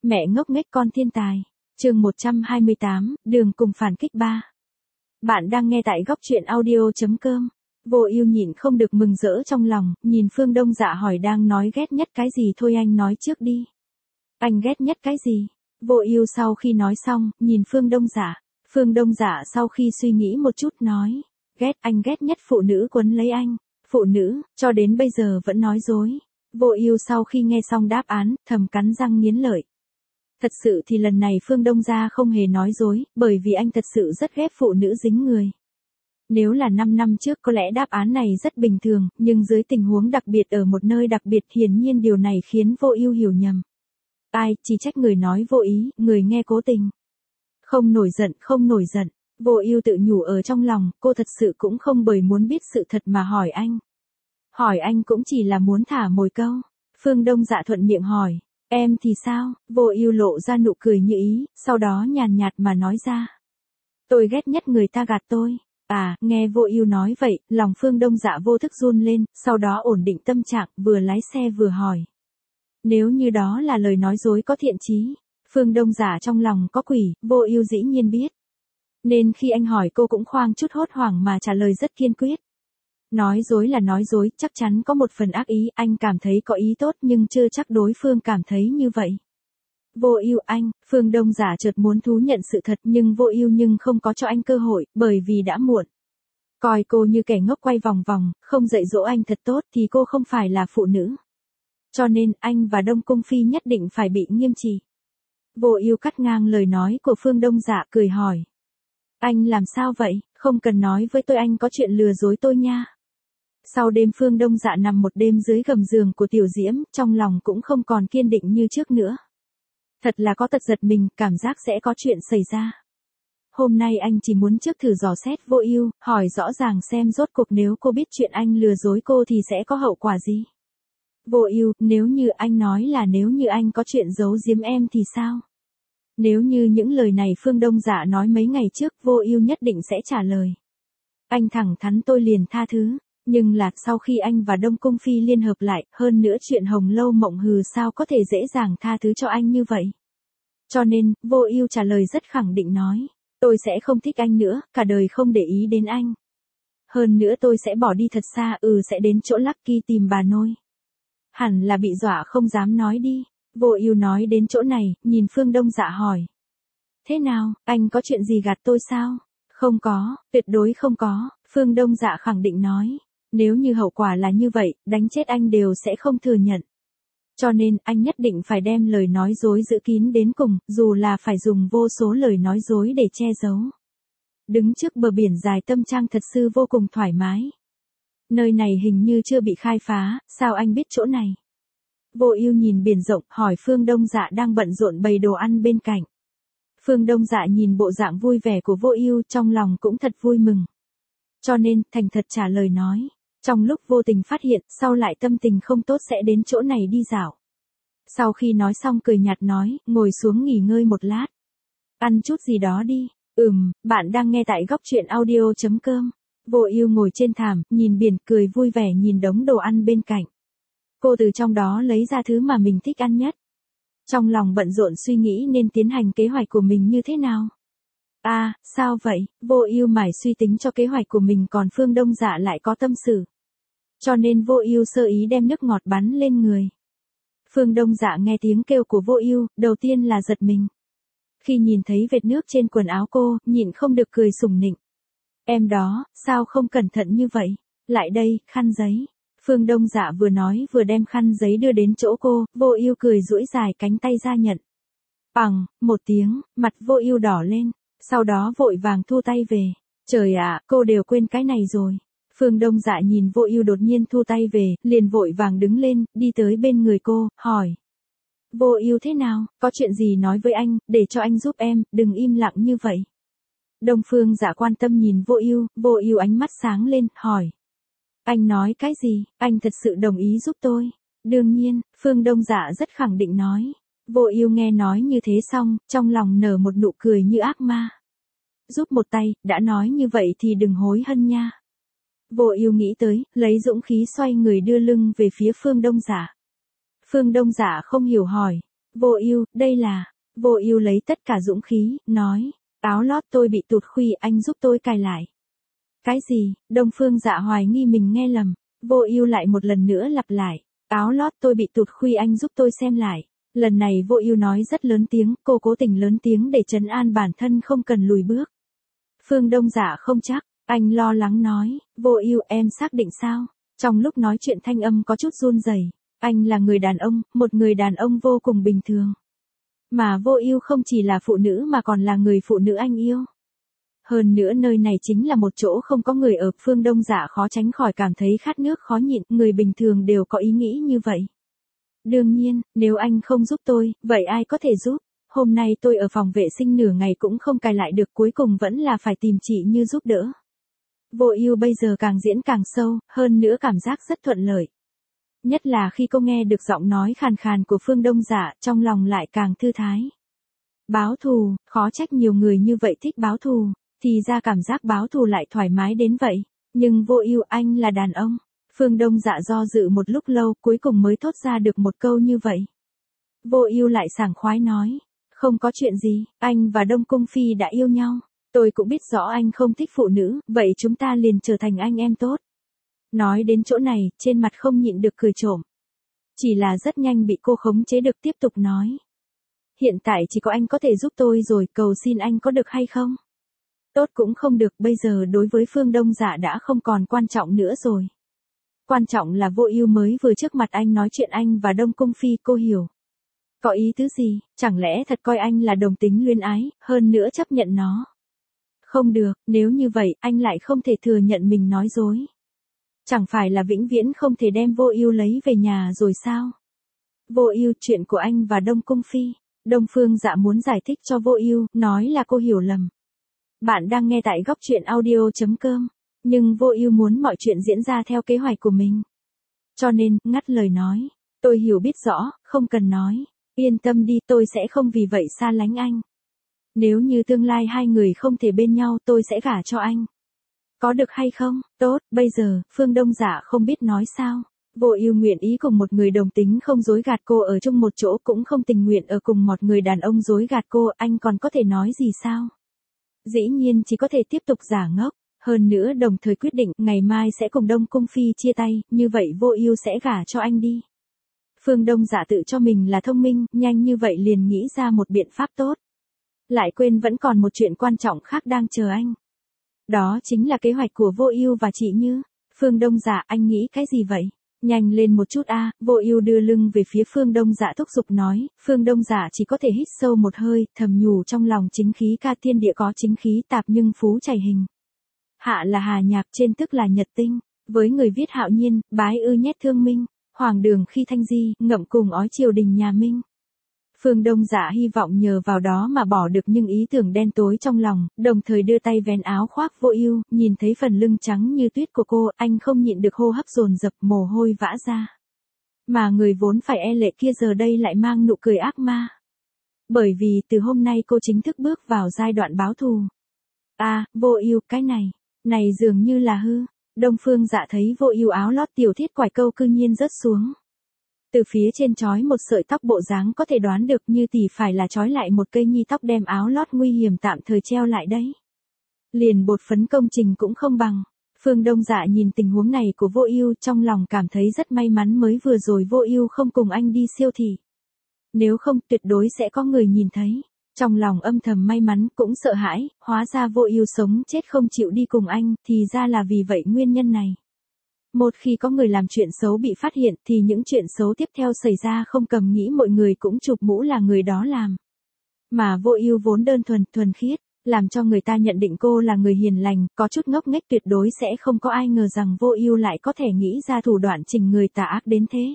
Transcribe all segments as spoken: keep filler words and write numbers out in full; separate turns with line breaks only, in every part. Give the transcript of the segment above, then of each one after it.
Mẹ ngốc nghếch con thiên tài. Chương một trăm hai mươi tám, đường cùng phản kích ba. Bạn đang nghe tại góc truyện audio chấm com. Vô Ưu nhịn không được mừng rỡ trong lòng, nhìn Phương Đông Dạ hỏi đang nói ghét nhất cái gì thôi anh nói trước đi. Anh ghét nhất cái gì? Vô Ưu sau khi nói xong, nhìn Phương Đông Dạ. Phương Đông Dạ sau khi suy nghĩ một chút nói, ghét anh ghét nhất phụ nữ quấn lấy anh. Phụ nữ, cho đến bây giờ vẫn nói dối. Vô Ưu sau khi nghe xong đáp án, thầm cắn răng nghiến lợi. Thật sự thì lần này Phương Đông Gia không hề nói dối, bởi vì anh thật sự rất ghét phụ nữ dính người. Nếu là năm năm trước có lẽ đáp án này rất bình thường, nhưng dưới tình huống đặc biệt ở một nơi đặc biệt hiển nhiên điều này khiến Vô Ưu hiểu nhầm. Ai, chỉ trách người nói vô ý, người nghe cố tình. Không nổi giận, không nổi giận. Vô Ưu tự nhủ ở trong lòng, cô thật sự cũng không bởi muốn biết sự thật mà hỏi anh. Hỏi anh cũng chỉ là muốn thả mồi câu. Phương Đông Dạ thuận miệng hỏi. Em thì sao? Vô Ưu lộ ra nụ cười như ý, sau đó nhàn nhạt mà nói ra. Tôi ghét nhất người ta gạt tôi. À, nghe Vô Ưu nói vậy, lòng Phương Đông Dạ vô thức run lên, sau đó ổn định tâm trạng, vừa lái xe vừa hỏi. Nếu như đó là lời nói dối có thiện chí, Phương Đông Dạ trong lòng có quỷ, Vô Ưu dĩ nhiên biết. Nên khi anh hỏi cô cũng khoang chút hốt hoảng mà trả lời rất kiên quyết. Nói dối là nói dối, chắc chắn có một phần ác ý, anh cảm thấy có ý tốt nhưng chưa chắc đối phương cảm thấy như vậy. Vô Ưu anh, Phương Đông Giả chợt muốn thú nhận sự thật nhưng Vô Ưu nhưng không có cho anh cơ hội, bởi vì đã muộn. Coi cô như kẻ ngốc quay vòng vòng, không dạy dỗ anh thật tốt thì cô không phải là phụ nữ. Cho nên anh và Đông Cung Phi nhất định phải bị nghiêm trị. Vô Ưu cắt ngang lời nói của Phương Đông Giả cười hỏi. Anh làm sao vậy, không cần nói với tôi anh có chuyện lừa dối tôi nha. Sau đêm Phương Đông Dạ nằm một đêm dưới gầm giường của Tiểu Diễm, trong lòng cũng không còn kiên định như trước nữa. Thật là có tật giật mình, cảm giác sẽ có chuyện xảy ra. Hôm nay anh chỉ muốn trước thử dò xét Vô Ưu, hỏi rõ ràng xem rốt cuộc nếu cô biết chuyện anh lừa dối cô thì sẽ có hậu quả gì. Vô Ưu, nếu như anh nói là nếu như anh có chuyện giấu giếm em thì sao? Nếu như những lời này Phương Đông Dạ nói mấy ngày trước, Vô Ưu nhất định sẽ trả lời. Anh thẳng thắn tôi liền tha thứ. Nhưng là sau khi anh và Đông Cung Phi liên hợp lại, hơn nữa chuyện Hồng Lâu Mộng Hừ sao có thể dễ dàng tha thứ cho anh như vậy. Cho nên, Vô Ưu trả lời rất khẳng định nói, tôi sẽ không thích anh nữa, cả đời không để ý đến anh. Hơn nữa tôi sẽ bỏ đi thật xa, ừ sẽ đến chỗ Lucky tìm bà nôi. Hẳn là bị dọa không dám nói đi. Vô Ưu nói đến chỗ này, nhìn Phương Đông Dạ hỏi. Thế nào, anh có chuyện gì gạt tôi sao? Không có, tuyệt đối không có, Phương Đông Dạ khẳng định nói. Nếu như hậu quả là như vậy, đánh chết anh đều sẽ không thừa nhận. Cho nên, anh nhất định phải đem lời nói dối giữ kín đến cùng, dù là phải dùng vô số lời nói dối để che giấu. Đứng trước bờ biển dài Tâm Trang thật sự vô cùng thoải mái. Nơi này hình như chưa bị khai phá, sao anh biết chỗ này? Vô Ưu nhìn biển rộng, hỏi Phương Đông Dạ đang bận rộn bày đồ ăn bên cạnh. Phương Đông Dạ nhìn bộ dạng vui vẻ của Vô Ưu trong lòng cũng thật vui mừng. Cho nên, thành thật trả lời nói. Trong lúc vô tình phát hiện, sau lại tâm tình không tốt sẽ đến chỗ này đi dạo. Sau khi nói xong cười nhạt nói, ngồi xuống nghỉ ngơi một lát. Ăn chút gì đó đi. Ừm, bạn đang nghe tại góc truyện audio chấm com. Vô Ưu ngồi trên thảm, nhìn biển cười vui vẻ nhìn đống đồ ăn bên cạnh. Cô từ trong đó lấy ra thứ mà mình thích ăn nhất. Trong lòng bận rộn suy nghĩ nên tiến hành kế hoạch của mình như thế nào. À, sao vậy? Vô Ưu mải suy tính cho kế hoạch của mình còn Phương Đông Dạ lại có tâm sự. Cho nên Vô Ưu sơ ý đem nước ngọt bắn lên người. Phương Đông Dạ nghe tiếng kêu của Vô Ưu, đầu tiên là giật mình. Khi nhìn thấy vệt nước trên quần áo cô, nhịn không được cười sủng nịnh. Em đó, sao không cẩn thận như vậy? Lại đây, khăn giấy. Phương Đông Dạ vừa nói vừa đem khăn giấy đưa đến chỗ cô, Vô Ưu cười duỗi dài cánh tay ra nhận. Bằng, một tiếng, mặt Vô Ưu đỏ lên, sau đó vội vàng thu tay về. Trời ạ, cô đều quên cái này rồi. Phương Đông Dạ nhìn Vô Ưu đột nhiên thu tay về, liền vội vàng đứng lên, đi tới bên người cô, hỏi. Vô Ưu thế nào, có chuyện gì nói với anh, để cho anh giúp em, đừng im lặng như vậy. Đông Phương Dạ quan tâm nhìn Vô Ưu, Vô Ưu ánh mắt sáng lên, hỏi. Anh nói cái gì, anh thật sự đồng ý giúp tôi. Đương nhiên, Phương Đông Dạ rất khẳng định nói. Vô Ưu nghe nói như thế xong, trong lòng nở một nụ cười như ác ma. Giúp một tay, đã nói như vậy thì đừng hối hận nha. Vô Ưu nghĩ tới, lấy dũng khí xoay người đưa lưng về phía Phương Đông Dạ. Phương Đông Dạ không hiểu hỏi, Vô Ưu, đây là... Vô Ưu lấy tất cả dũng khí, nói, áo lót tôi bị tụt khuy, anh giúp tôi cài lại. Cái gì? Đông Phương Dạ hoài nghi mình nghe lầm. Vô Ưu lại một lần nữa lặp lại, áo lót tôi bị tụt khuy, anh giúp tôi xem lại. Lần này Vô Ưu nói rất lớn tiếng, cô cố tình lớn tiếng để trấn an bản thân không cần lùi bước. Phương Đông Dạ không chắc, anh lo lắng nói, Vô Ưu, em xác định sao? Trong lúc nói chuyện thanh âm có chút run rẩy. Anh là người đàn ông, một người đàn ông vô cùng bình thường. Mà Vô Ưu không chỉ là phụ nữ mà còn là người phụ nữ anh yêu. Hơn nữa nơi này chính là một chỗ không có người ở, Phương Đông Dạ khó tránh khỏi cảm thấy khát nước khó nhịn, người bình thường đều có ý nghĩ như vậy. Đương nhiên, nếu anh không giúp tôi, vậy ai có thể giúp? Hôm nay tôi ở phòng vệ sinh nửa ngày cũng không cài lại được, cuối cùng vẫn là phải tìm chị Như giúp đỡ. Vô Ưu bây giờ càng diễn càng sâu, hơn nữa cảm giác rất thuận lợi. Nhất là khi cô nghe được giọng nói khàn khàn của Phương Đông Dạ, trong lòng lại càng thư thái. Báo thù, khó trách nhiều người như vậy thích báo thù, thì ra cảm giác báo thù lại thoải mái đến vậy. Nhưng Vô Ưu, anh là đàn ông. Phương Đông Dạ do dự một lúc lâu, cuối cùng mới thốt ra được một câu như vậy. Vô Ưu lại sảng khoái nói, không có chuyện gì, anh và Đông Cung Phi đã yêu nhau. Tôi cũng biết rõ anh không thích phụ nữ, vậy chúng ta liền trở thành anh em tốt. Nói đến chỗ này, trên mặt không nhịn được cười trộm. Chỉ là rất nhanh bị cô khống chế được, tiếp tục nói. Hiện tại chỉ có anh có thể giúp tôi rồi, cầu xin anh có được hay không? Tốt cũng không được, bây giờ đối với Phương Đông Dạ đã không còn quan trọng nữa rồi. Quan trọng là Vô Ưu mới vừa trước mặt anh nói chuyện anh và Đông Cung Phi, cô hiểu. Có ý tứ gì, chẳng lẽ thật coi anh là đồng tính luyến ái, hơn nữa chấp nhận nó. Không được, nếu như vậy, anh lại không thể thừa nhận mình nói dối. Chẳng phải là vĩnh viễn không thể đem Vô Ưu lấy về nhà rồi sao? Vô Ưu, chuyện của anh và Đông Cung Phi. Đông Phương Dạ muốn giải thích cho Vô Ưu, nói là cô hiểu lầm. Bạn đang nghe tại góc truyện audio chấm com, nhưng Vô Ưu muốn mọi chuyện diễn ra theo kế hoạch của mình. Cho nên, ngắt lời nói, tôi hiểu biết rõ, không cần nói, yên tâm đi, tôi sẽ không vì vậy xa lánh anh. Nếu như tương lai hai người không thể bên nhau, tôi sẽ gả cho anh. Có được hay không? Tốt, bây giờ, Phương Đông Dạ không biết nói sao. Vô Ưu nguyện ý cùng một người đồng tính không dối gạt cô ở chung một chỗ, cũng không tình nguyện ở cùng một người đàn ông dối gạt cô, anh còn có thể nói gì sao? Dĩ nhiên chỉ có thể tiếp tục giả ngốc, hơn nữa đồng thời quyết định ngày mai sẽ cùng Đông Cung Phi chia tay, như vậy Vô Ưu sẽ gả cho anh đi. Phương Đông Dạ tự cho mình là thông minh, nhanh như vậy liền nghĩ ra một biện pháp tốt. Lại quên vẫn còn một chuyện quan trọng khác đang chờ anh. Đó chính là kế hoạch của Vô Ưu và chị Như. Phương Đông Dạ, anh nghĩ cái gì vậy? Nhanh lên một chút a. Vô Ưu đưa lưng về phía Phương Đông Dạ thúc giục nói. Phương Đông Dạ chỉ có thể hít sâu một hơi, thầm nhủ trong lòng, chính khí ca thiên địa có chính khí tạp nhưng phú chảy hình. Hạ là Hà Nhạc, trên tức là Nhật Tinh, với người viết Hạo Nhiên, bái ư nhét Thương Minh, Hoàng Đường khi Thanh Di, ngậm cùng ói triều đình nhà Minh. Phương Đông Dạ hy vọng nhờ vào đó mà bỏ được những ý tưởng đen tối trong lòng, đồng thời đưa tay vén áo khoác Vô Ưu, nhìn thấy phần lưng trắng như tuyết của cô, anh không nhịn được hô hấp dồn dập, mồ hôi vã ra. Mà người vốn phải e lệ kia giờ đây lại mang nụ cười ác ma. Bởi vì từ hôm nay cô chính thức bước vào giai đoạn báo thù. À, Vô Ưu, cái này, này dường như là hư. Đông Phương Dạ thấy Vô Ưu áo lót tiểu thiết quải câu cư nhiên rớt xuống. Từ phía trên trói một sợi tóc, bộ dáng có thể đoán được như tỷ phải là trói lại một cây nhi tóc đem áo lót nguy hiểm tạm thời treo lại đấy. Liền bột phấn công trình cũng không bằng. Phương Đông Dạ nhìn tình huống này của Vô Ưu, trong lòng cảm thấy rất may mắn mới vừa rồi Vô Ưu không cùng anh đi siêu thị. Nếu không tuyệt đối sẽ có người nhìn thấy. Trong lòng âm thầm may mắn cũng sợ hãi, hóa ra Vô Ưu sống chết không chịu đi cùng anh, thì ra là vì vậy nguyên nhân này. Một khi có người làm chuyện xấu bị phát hiện thì những chuyện xấu tiếp theo xảy ra không cầm nghĩ mọi người cũng chụp mũ là người đó làm. Mà Vô Ưu vốn đơn thuần, thuần khiết, làm cho người ta nhận định cô là người hiền lành, có chút ngốc nghếch, tuyệt đối sẽ không có ai ngờ rằng Vô Ưu lại có thể nghĩ ra thủ đoạn chỉnh người tà ác đến thế.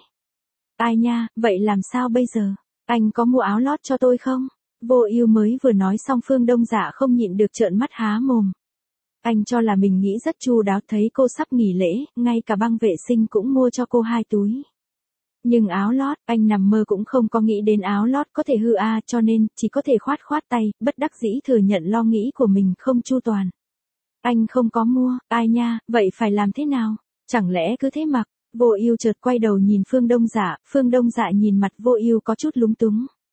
Ai nha, vậy làm sao bây giờ? Anh có mua áo lót cho tôi không? Vô Ưu mới vừa nói xong Phương Đông Dạ không nhịn được trợn mắt há mồm. Anh cho là mình nghĩ rất chu đáo, thấy cô sắp nghỉ lễ, ngay cả băng vệ sinh cũng mua cho cô hai túi. Nhưng áo lót, anh nằm mơ cũng không có nghĩ đến áo lót có thể hư a, à, cho nên chỉ có thể khoát khoát tay, bất đắc dĩ thừa nhận lo nghĩ của mình không chu toàn. Anh không có mua, ai nha, vậy phải làm thế nào? Chẳng lẽ cứ thế mặc? Vô Ưu chợt quay đầu nhìn Phương Đông Dạ, Phương Đông Dạ nhìn mặt Vô Ưu có chút lúng túng.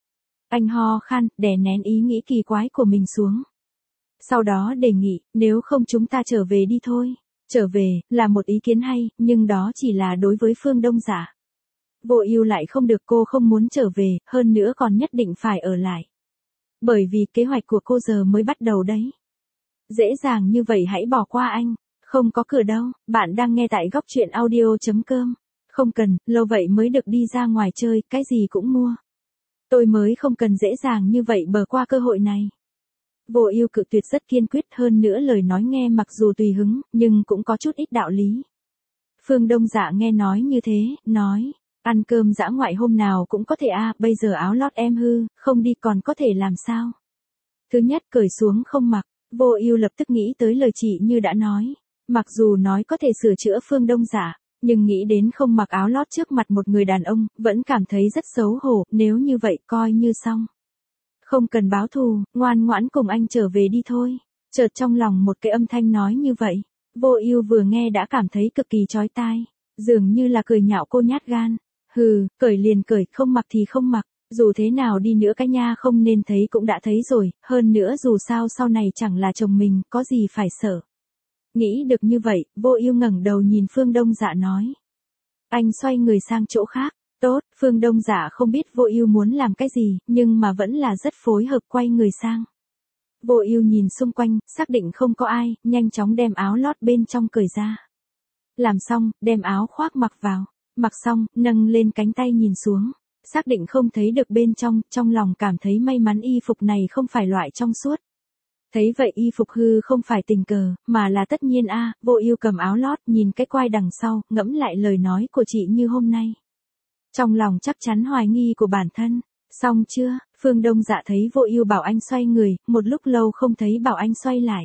Anh ho khan, đè nén ý nghĩ kỳ quái của mình xuống. Sau đó đề nghị, nếu không chúng ta trở về đi thôi. Trở về, là một ý kiến hay, nhưng đó chỉ là đối với Phương Đông Dạ. Vô Ưu lại không được, cô không muốn trở về, hơn nữa còn nhất định phải ở lại. Bởi vì kế hoạch của cô giờ mới bắt đầu đấy. Dễ dàng như vậy hãy bỏ qua anh. Không có cửa đâu, bạn đang nghe tại góc truyện audio.com. Không cần, lâu vậy mới được đi ra ngoài chơi, cái gì cũng mua. Tôi mới không cần dễ dàng như vậy bờ qua cơ hội này. Vô Ưu cự tuyệt rất kiên quyết, hơn nữa lời nói nghe mặc dù tùy hứng, nhưng cũng có chút ít đạo lý. Phương Đông Dạ nghe nói như thế, nói, ăn cơm dã ngoại hôm nào cũng có thể à, bây giờ áo lót em hư, không đi còn có thể làm sao. Thứ nhất cởi xuống không mặc, Vô Ưu lập tức nghĩ tới lời chị Như đã nói. Mặc dù nói có thể sửa chữa Phương Đông Dạ, nhưng nghĩ đến không mặc áo lót trước mặt một người đàn ông, vẫn cảm thấy rất xấu hổ, nếu như vậy coi như xong. Không cần báo thù, ngoan ngoãn cùng anh trở về đi thôi. Chợt trong lòng một cái âm thanh nói như vậy. Vô Ưu vừa nghe đã cảm thấy cực kỳ chói tai, dường như là cười nhạo cô nhát gan. Hừ, cởi liền cởi, không mặc thì không mặc, dù thế nào đi nữa cái nha không nên thấy cũng đã thấy rồi, hơn nữa dù sao sau này chẳng là chồng mình, có gì phải sợ. Nghĩ được như vậy, Vô Ưu ngẩng đầu nhìn Phương Đông Dạ nói. Anh xoay người sang chỗ khác. Tốt, Phương Đông Dạ không biết Vô Ưu muốn làm cái gì, nhưng mà vẫn là rất phối hợp quay người sang. Vô Ưu nhìn xung quanh, xác định không có ai, nhanh chóng đem áo lót bên trong cởi ra. Làm xong, đem áo khoác mặc vào, mặc xong, nâng lên cánh tay nhìn xuống, xác định không thấy được bên trong, trong lòng cảm thấy may mắn y phục này không phải loại trong suốt. Thấy vậy y phục hư không phải tình cờ, mà là tất nhiên a. Vô Ưu cầm áo lót, nhìn cái quai đằng sau, ngẫm lại lời nói của chị Như hôm nay. Trong lòng chắc chắn hoài nghi của bản thân. Xong chưa? Phương Đông Dạ thấy Vô Ưu bảo anh xoay người, một lúc lâu không thấy bảo anh xoay lại.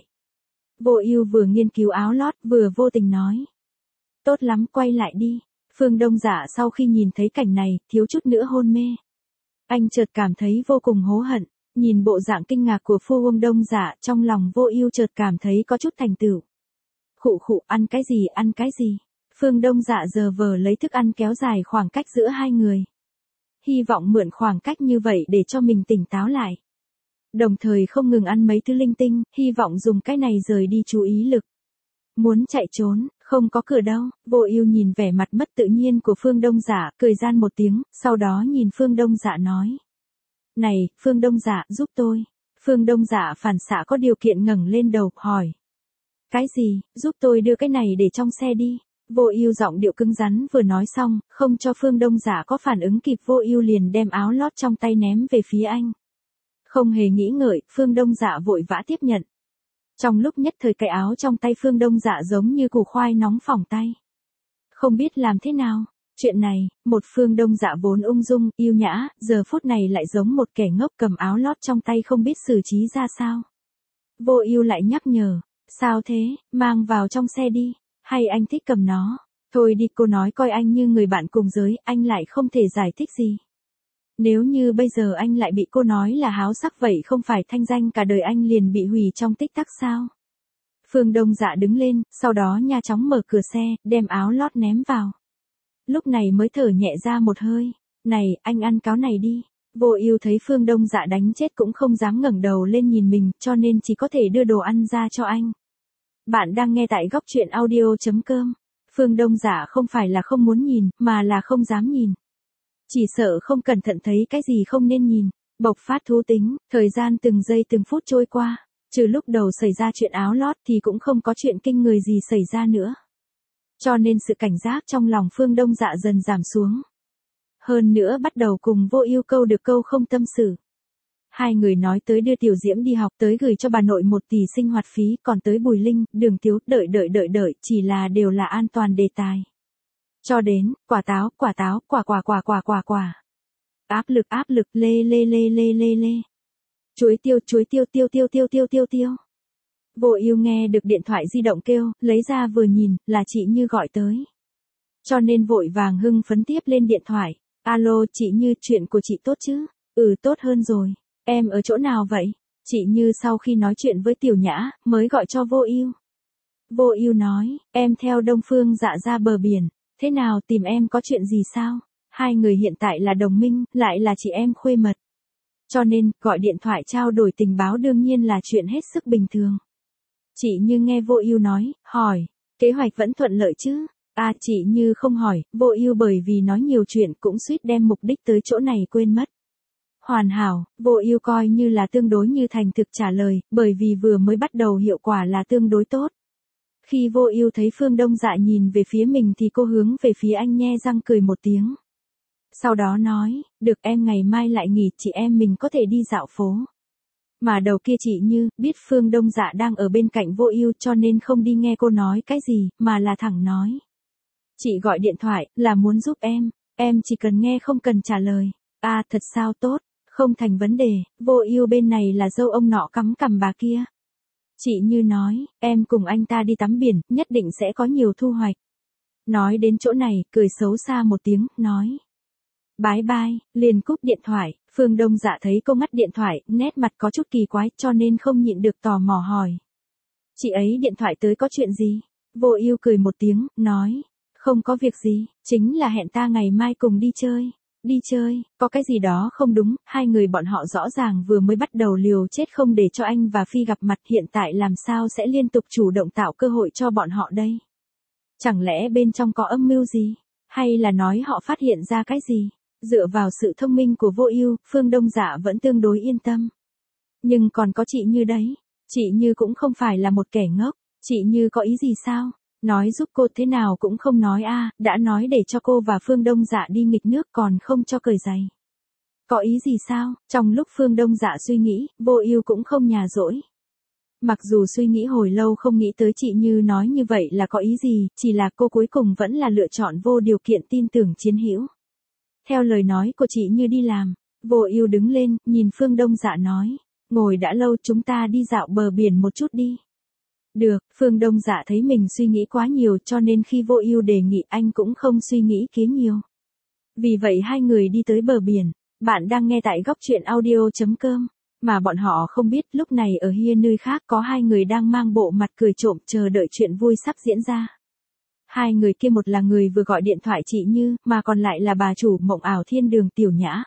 Vô Ưu vừa nghiên cứu áo lót, vừa vô tình nói. Tốt lắm, quay lại đi. Phương Đông Dạ sau khi nhìn thấy cảnh này, thiếu chút nữa hôn mê. Anh chợt cảm thấy vô cùng hối hận, nhìn bộ dạng kinh ngạc của Phương Đông Dạ, trong lòng Vô Ưu chợt cảm thấy có chút thành tựu. Khụ khụ, ăn cái gì, ăn cái gì? Phương Đông Dạ giờ vờ lấy thức ăn kéo dài khoảng cách giữa hai người. Hy vọng mượn khoảng cách như vậy để cho mình tỉnh táo lại. Đồng thời không ngừng ăn mấy thứ linh tinh, hy vọng dùng cái này rời đi chú ý lực. Muốn chạy trốn, không có cửa đâu. Vô Ưu nhìn vẻ mặt mất tự nhiên của Phương Đông Dạ, cười gian một tiếng, sau đó nhìn Phương Đông Dạ nói. Này, Phương Đông Dạ, giúp tôi. Phương Đông Dạ phản xạ có điều kiện ngẩng lên đầu, hỏi. Cái gì, giúp tôi đưa cái này để trong xe đi. Vô Ưu giọng điệu cứng rắn vừa nói xong, không cho Phương Đông Dạ có phản ứng kịp, Vô Ưu liền đem áo lót trong tay ném về phía anh. Không hề nghĩ ngợi, Phương Đông Dạ vội vã tiếp nhận. Trong lúc nhất thời cái áo trong tay Phương Đông Dạ giống như củ khoai nóng phỏng tay. Không biết làm thế nào. Chuyện này, một Phương Đông Dạ vốn ung dung, yêu nhã, giờ phút này lại giống một kẻ ngốc cầm áo lót trong tay không biết xử trí ra sao. Vô Ưu lại nhắc nhở, sao thế, mang vào trong xe đi, hay anh thích cầm nó. Thôi đi, cô nói coi anh như người bạn cùng giới, anh lại không thể giải thích gì. Nếu như bây giờ anh lại bị cô nói là háo sắc vậy không phải thanh danh cả đời anh liền bị hủy trong tích tắc sao? Phương Đông Dạ đứng lên, sau đó nha chóng mở cửa xe, đem áo lót ném vào. Lúc này mới thở nhẹ ra một hơi. Này, anh ăn cáo này đi. Vô Ưu thấy Phương Đông Dạ đánh chết cũng không dám ngẩng đầu lên nhìn mình, cho nên chỉ có thể đưa đồ ăn ra cho anh. Bạn đang nghe tại góc truyện audio.com. Phương Đông Dạ không phải là không muốn nhìn, mà là không dám nhìn. Chỉ sợ không cẩn thận thấy cái gì không nên nhìn. Bộc phát thú tính, thời gian từng giây từng phút trôi qua. Trừ lúc đầu xảy ra chuyện áo lót thì cũng không có chuyện kinh người gì xảy ra nữa. Cho nên sự cảnh giác trong lòng Phương Đông Dạ dần giảm xuống. Hơn nữa bắt đầu cùng Vô Ưu câu được câu không tâm sự. Hai người nói tới đưa Tiểu Diễm đi học, tới gửi cho bà nội một tỷ sinh hoạt phí, còn tới Bùi Linh, Đường Tiếu, đợi đợi đợi đợi, chỉ là đều là an toàn đề tài. Cho đến, quả táo, quả táo, quả quả quả quả quả quả. Áp lực áp lực, lê lê lê lê lê lê. Chuối tiêu chuối tiêu tiêu tiêu tiêu tiêu tiêu tiêu. Vô Ưu nghe được điện thoại di động kêu, lấy ra vừa nhìn, là chị Như gọi tới. Cho nên vội vàng hưng phấn tiếp lên điện thoại. Alo, chị Như, chuyện của chị tốt chứ? Ừ, tốt hơn rồi. Em ở chỗ nào vậy? Chị Như sau khi nói chuyện với Tiểu Nhã, mới gọi cho Vô Ưu. Vô Ưu nói, em theo Đông Phương Dạ ra bờ biển. Thế nào, tìm em có chuyện gì sao? Hai người hiện tại là đồng minh, lại là chị em khuê mật. cho nên, gọi điện thoại trao đổi tình báo đương nhiên là chuyện hết sức bình thường. Chị Như nghe Vô Ưu nói, hỏi, kế hoạch vẫn thuận lợi chứ? À, chị Như không hỏi, Vô Ưu bởi vì nói nhiều chuyện cũng suýt đem mục đích tới chỗ này quên mất. Hoàn hảo, Vô Ưu coi như là tương đối như thành thực trả lời, bởi vì vừa mới bắt đầu hiệu quả là tương đối tốt. Khi Vô Ưu thấy Phương Đông Dạ nhìn về phía mình thì cô hướng về phía anh nhe răng cười một tiếng. Sau đó nói, được em ngày mai lại nghỉ, chị em mình có thể đi dạo phố. Mà đầu kia chị Như, biết Phương Đông Dạ đang ở bên cạnh Vô Ưu cho nên không đi nghe cô nói cái gì, mà là thẳng nói. Chị gọi điện thoại, là muốn giúp em, em chỉ cần nghe không cần trả lời. À, thật sao tốt, không thành vấn đề, Vô Ưu bên này là dâu ông nọ cắm cằm bà kia. Chị Như nói, em cùng anh ta đi tắm biển, nhất định sẽ có nhiều thu hoạch. Nói đến chỗ này, cười xấu xa một tiếng, nói. Bái bai, liền cúp điện thoại, Phương Đông Dạ thấy cô ngắt điện thoại, nét mặt có chút kỳ quái cho nên không nhịn được tò mò hỏi. Chị ấy điện thoại tới có chuyện gì? Vô Ưu cười một tiếng, nói. Không có việc gì, chính là hẹn ta ngày mai cùng đi chơi. Đi chơi, có cái gì đó không đúng, hai người bọn họ rõ ràng vừa mới bắt đầu liều chết không để cho anh và Phi gặp mặt, hiện tại làm sao sẽ liên tục chủ động tạo cơ hội cho bọn họ đây? Chẳng lẽ bên trong có âm mưu gì? Hay là nói họ phát hiện ra cái gì? Dựa vào sự thông minh của Vô Ưu, Phương Đông Dạ vẫn tương đối yên tâm. Nhưng còn có chị Như đấy, chị Như cũng không phải là một kẻ ngốc, chị Như có ý gì sao? Nói giúp cô thế nào cũng không nói a, à, đã nói để cho cô và Phương Đông Dạ đi nghịch nước còn không cho cởi giày. Có ý gì sao? Trong lúc Phương Đông Dạ suy nghĩ, Vô Ưu cũng không nhà dỗi. Mặc dù suy nghĩ hồi lâu không nghĩ tới chị Như nói như vậy là có ý gì, chỉ là cô cuối cùng vẫn là lựa chọn vô điều kiện tin tưởng Chiến Hữu. Theo lời nói của chị Như đi làm, Vô Ưu đứng lên, nhìn Phương Đông Dạ nói, ngồi đã lâu chúng ta đi dạo bờ biển một chút đi. Được, Phương Đông Dạ thấy mình suy nghĩ quá nhiều cho nên khi Vô Ưu đề nghị anh cũng không suy nghĩ kế nhiều. Vì vậy hai người đi tới bờ biển, bạn đang nghe tại góc truyện audio chấm com, mà bọn họ không biết lúc này ở hiên nơi khác có hai người đang mang bộ mặt cười trộm chờ đợi chuyện vui sắp diễn ra. Hai người kia một là người vừa gọi điện thoại chị Như, mà còn lại là bà chủ Mộng Ảo Thiên Đường Tiểu Nhã.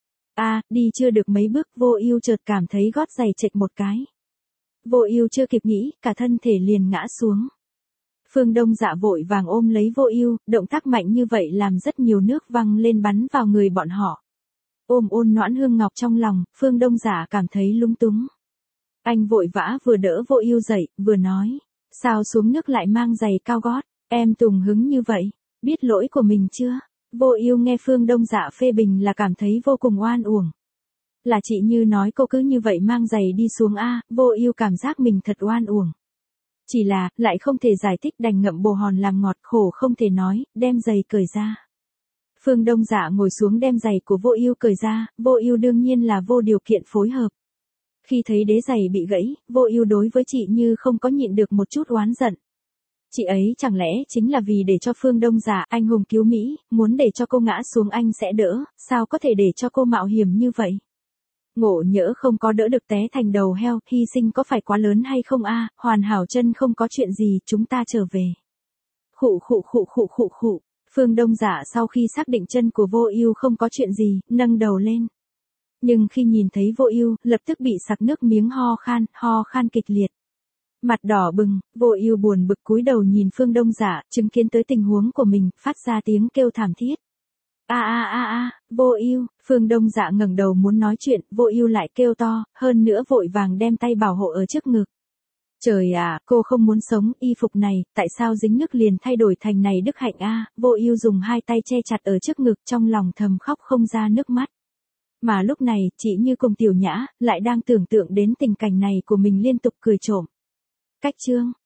À, đi chưa được mấy bước Vô Ưu chợt cảm thấy gót giày chệch một cái. Vô Ưu chưa kịp nghĩ, cả thân thể liền ngã xuống. Phương Đông Dạ vội vàng ôm lấy Vô Ưu, động tác mạnh như vậy làm rất nhiều nước văng lên bắn vào người bọn họ. Ôm ôn Noãn Hương Ngọc trong lòng, Phương Đông Dạ cảm thấy lúng túng. Anh vội vã vừa đỡ Vô Ưu dậy, vừa nói, sao xuống nước lại mang giày cao gót, em tùng hứng như vậy, biết lỗi của mình chưa? Vô Ưu nghe Phương Đông Dạ phê bình là cảm thấy vô cùng oan uổng. Là chị Như nói cô cứ như vậy mang giày đi xuống a, Vô Ưu cảm giác mình thật oan uổng. Chỉ là, lại không thể giải thích đành ngậm bồ hòn làm ngọt, khổ không thể nói, đem giày cởi ra. Phương Đông Dạ ngồi xuống đem giày của Vô Ưu cởi ra, Vô Ưu đương nhiên là vô điều kiện phối hợp. Khi thấy đế giày bị gãy, Vô Ưu đối với chị Như không có nhịn được một chút oán giận. Chị ấy chẳng lẽ chính là vì để cho Phương Đông Dạ anh hùng cứu Mỹ, muốn để cho cô ngã xuống anh sẽ đỡ, sao có thể để cho cô mạo hiểm như vậy? Ngộ nhỡ không có đỡ được té thành đầu heo, hy sinh có phải quá lớn hay không a? Hoàn hảo chân không có chuyện gì, chúng ta trở về. Khụ khụ khụ khụ khụ khụ. Phương Đông Dạ sau khi xác định chân của Vô Ưu không có chuyện gì, nâng đầu lên. Nhưng khi nhìn thấy Vô Ưu, lập tức bị sặc nước miếng ho khan, ho khan kịch liệt. Mặt đỏ bừng, Vô Ưu buồn bực cúi đầu nhìn Phương Đông Dạ, chứng kiến tới tình huống của mình, phát ra tiếng kêu thảm thiết. A a a a, Vô Ưu, Phương Đông Dạ ngẩng đầu muốn nói chuyện, Vô Ưu lại kêu to, hơn nữa vội vàng đem tay bảo hộ ở trước ngực. Trời ạ, cô không muốn sống, y phục này, tại sao dính nước liền thay đổi thành này đức hạnh a? Vô Ưu dùng hai tay che chặt ở trước ngực, trong lòng thầm khóc không ra nước mắt. Mà lúc này, chị Như cùng Tiểu Nhã lại đang tưởng tượng đến tình cảnh này của mình liên tục cười trộm. Cách chương